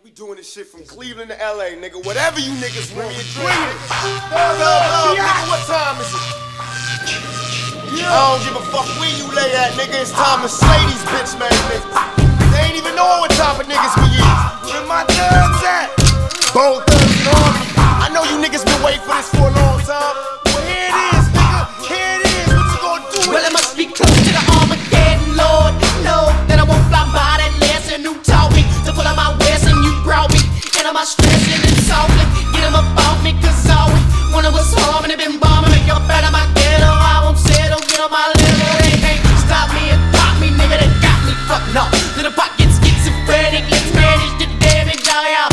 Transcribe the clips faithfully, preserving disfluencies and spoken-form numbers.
We doing this shit from Cleveland to L A, nigga. Whatever you niggas want me to drink. Thug love, nigga. What time is it? I don't give a fuck where you lay at, nigga. It's time to slay these bitch man niggas. They ain't even know what type of niggas we is. Where my thugs at? Bone Thugs and Army. I know you niggas been waiting for this for a long time. Well, here it is, nigga. Here it is. What you gonna do? Well, it must be close to the Armageddon, Lord. No, that I won't fly by that lesson. Who taught me to pull out my west and you brought me? And I'm stressing and softly. Get them up off me, cause always one of us home and they been bombing. Make up out of my ghetto. I won't settle, get on my level. They can't stop me and pop me, nigga. They got me fucked up. Little pockets schizophrenic. Let's manage the damage, dog out.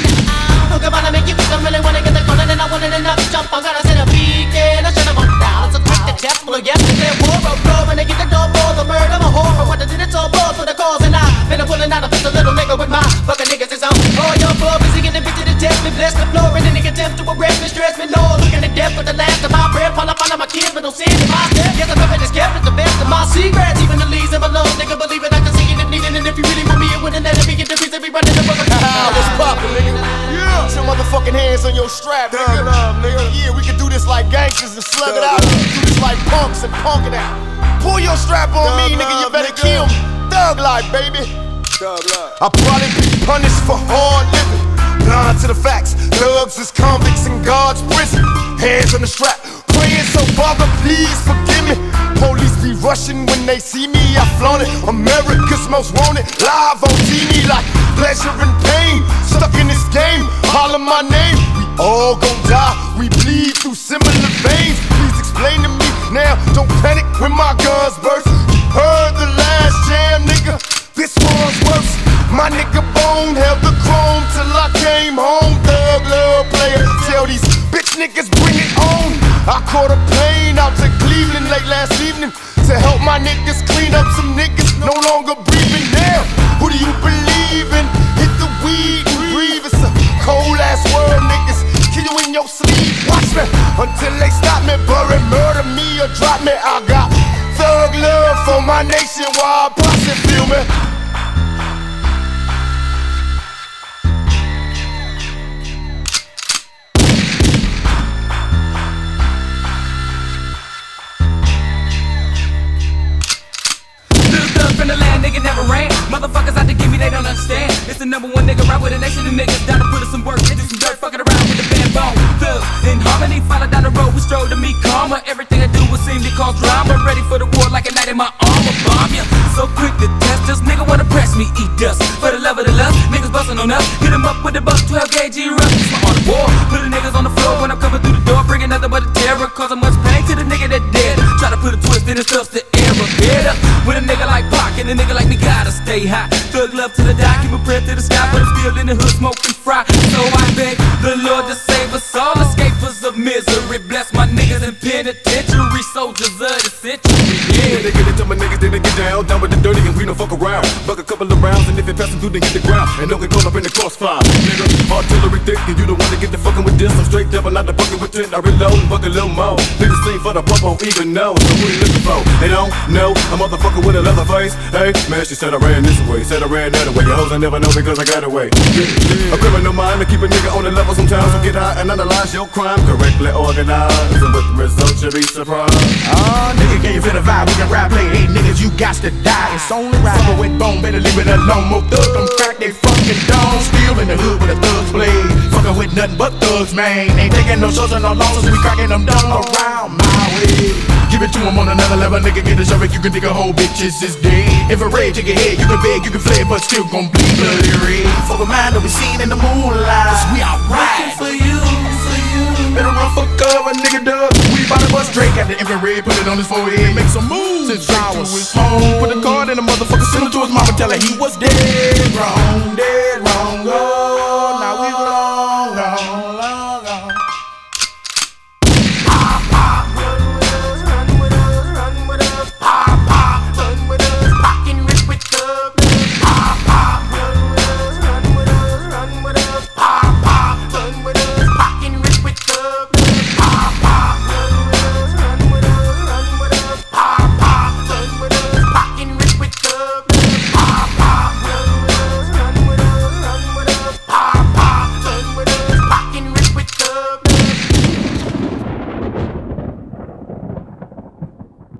Hook up, I make you think I really wanna get the corner. And I want it enough to jump. I'm gonna set a beat, and I shut them all down. So quick the test full of yesterday. War of love, and they get the door for the murder. I'm a horror. What the did it's all balls for the cause. And I been a pulling out a pistol, little nigga with my fucking niggas is on. Oh, your floor, busy getting the bitch to the test me. Bless the floor, and the nigga attempt to arrest me. Stress me, no. Looking at death with the last of my breath. Fall up on my kids, but don't see it in my step. Yes, I'm up at this cap with the best of my secrets. Even the leaves of my lungs, nigga, believe it, I can see it if needed. And if you really want me, it wouldn't let me get the piece. Every running the book. What's poppin', nigga? Yeah. Put your motherfucking hands on your strap, nigga. Love, nigga. Yeah, we can do this like gangsters and slug it out. We can do this like punks and punk it out. Pull your strap on Thug me, nigga. Love, you better nigga. Kill me. Thug life, baby. Thug life. I'll probably be punished for hard living. Blind to the facts. Thugs is convicts in God's prison. Hands on the strap. Praying so Father, please forgive me. Police be rushing when they see me. I flaunt it. America's most wanted. Live on T V like pleasure and pain. Stuck in this game. Holler my name. We all gon' die. We bleed through similar veins. Please explain to me now. Don't panic when my guns burst. You heard the last jam, nigga. This one's worse. My nigga Bone held the chrome till I came home. Thug love player. Tell these bitch niggas bring it on. I caught a plane out to Cleveland late last evening to help my niggas clean up some niggas no longer breathing. Damn, who do you believe in? Hit the weed and breathe. It's a cold ass world, niggas. Kill you in your sleep. Watch me until they stop me, bury, murder me or drop me. I got thug love for my nation while I posse, feel me? From the land, nigga never ran. Motherfuckers out to give me, they don't understand. It's the number one nigga right with a nation of niggas down to put us some work into some dirt, fucking around with the band bone. Thugs in harmony, follow down the road, we stroll to meet karma. Everything I do will seem to cause drama. Ready for the war like a knight in my armor. Bomb ya, so quick to test us. Nigga wanna press me, eat dust. For the love of the lust, niggas bustin' on us. Hit 'em up with the buck, twelve gauge rush. It's my art of war. Put the niggas on the floor when I'm coming through the door, bringing nothing but a terror. Causing much pain to the nigga that dead. Try to put a twist in his stuff to error. Get up with a nigga like Pac, and a nigga like me gotta stay high. Thug love to the die, keep a prayer to the sky, but I'm still in the hood smoking fry. So I beg the Lord to save us all, escapers of misery. Bless my niggas in penitentiary, soldiers of the century. Yeah, they get it to my niggas, then they get down, down with the dirty and we don't fuck around. Buck a couple of rounds, and if it passes through, then hit the ground, and don't get caught up in the crossfire. Nigga, artillery thick, and you don't wanna get the fucking with this. I'm straight devil, not the fucking with ten. I reload and buck a little more. Niggas the scene for the pump, won't even know. So who they looking for? They don't know. A motherfucker with a leather face. Hey, man, she said I ran this way, said I ran that way. Your hoes I never know because I got away. Yeah, yeah. A criminal mind to keep a nigga on the level sometimes. So get high and analyze your crime correctly organized, and with the results you'll be surprised. Oh, nigga, can you feel the vibe? We can rap, play. Hey, niggas, you got to die. It's only right. Summer with bone, better leave it alone. More thugs, them crack they fucking dome. Still in the hood with the thugs blade. Fucking with nothing but thugs, man. Ain't taking no shots and no losses. We cracking them down around my way. Give it to him on another level, nigga. Get a show you can dig a whole bitches is dead. If a rage take your head, you can beg, you can flay, but still gon' bleed bloody red. Fuck a mind that we seen in the moonlight, cause we alright. For you, for you. Better run for cover, nigga, duh. We bout to bust Drake at the infrared, put it on his forehead, make some moves. Since I was home, put a card in the motherfucker, send it to his mama, tell her he was dead, wrong, dead.